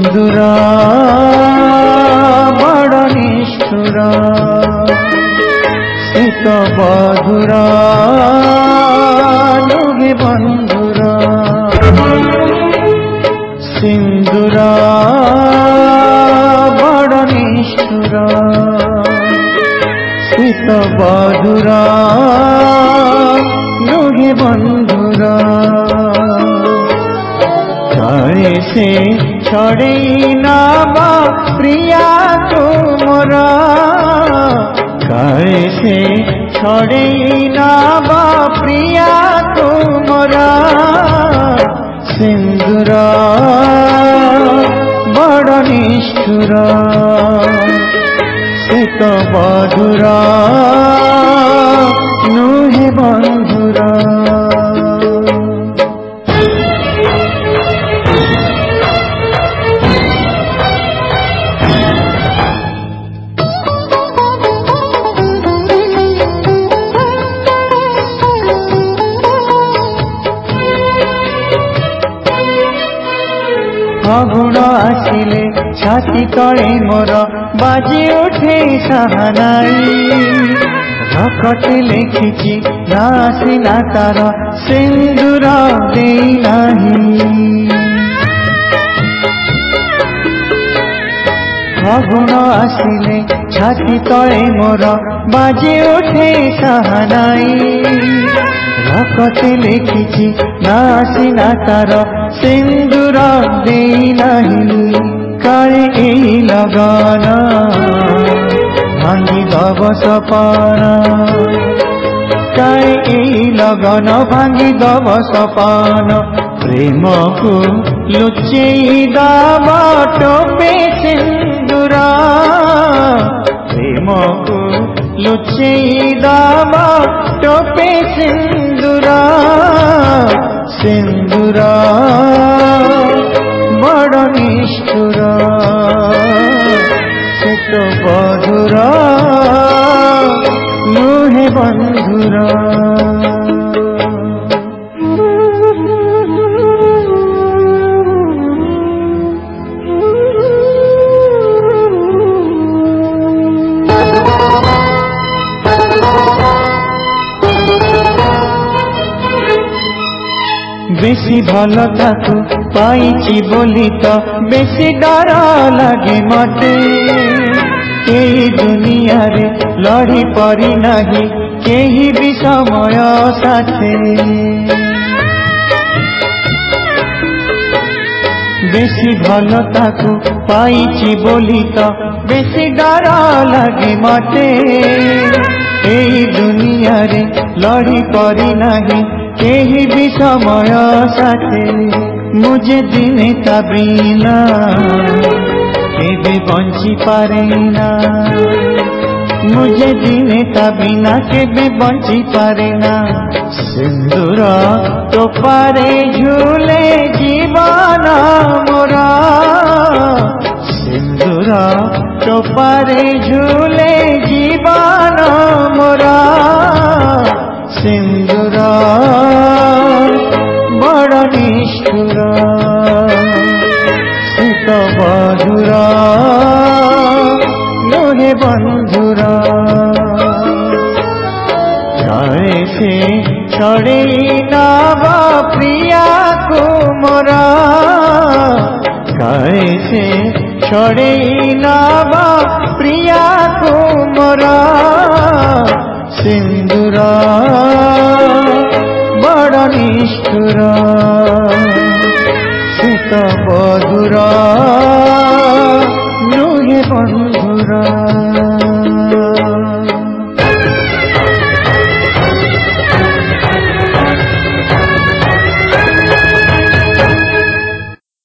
सिंदूरा बड़ निष्ठुरा से तो बधुरा नुहे बंधुरा सिंदूरा बड़ निष्ठुरा से तो बधुरा नुहे बंधुरा काहे से छड़े नाबा प्रिया तुमरा काहे से छड़े नाबा प्रिया तुमरा सिंदूरा बड़ निष्ठुरा से तो बधुरा नुहे बंधुरा फागुन आसिले छाती तले मोर बाजी उठे साहानाई रकटे लेखिची नासिना तार सिंदूर देई नाही फागुन आसिले छाती तले मोर बाजी उठे साहानाई रकटे लेखिची नासिना तार सिंदूर देई नाही काहे एई लगन भांगी दब सपना काहे एई लगन भांगी दब सपना प्रेम को लुचेई दब टोपे सिंदूरा प्रेम को लुचेई दब टोपे सिंदूरा सिंदूरा बड़ निष्ठुरा से तो बधुरा नुहे बंधुरा बेसी भल ताकू पाइची बोली तो बेसी डर लगे मते केही दुनिया रे लड़ी परी नहीं केही भी समय साथे बेसी भल ताकू पाइची बोली तो बेसी डर लगे मते एही दुनिया रे लड़ी परी नहीं केही भी समय साथे मुझे दिने ता बिना केबे बंची पारेना मुझे दिने ता बिना केबे बंची पारेना सिंदूर तो पारे झूले जीवन मोरा सिंदूर तो पारे झूले जीवन मोरा सिंदूरा बड़ निष्ठुरा से तो बधुरा नुहे बंधुरा काहे से छड़े नाबा प्रिया तुमरा काहे से छड़े नाबा प्रिया तुमरा सिंदूरा बड़ निष्ठुरा से तो बधुरा नुहे बंधुरा।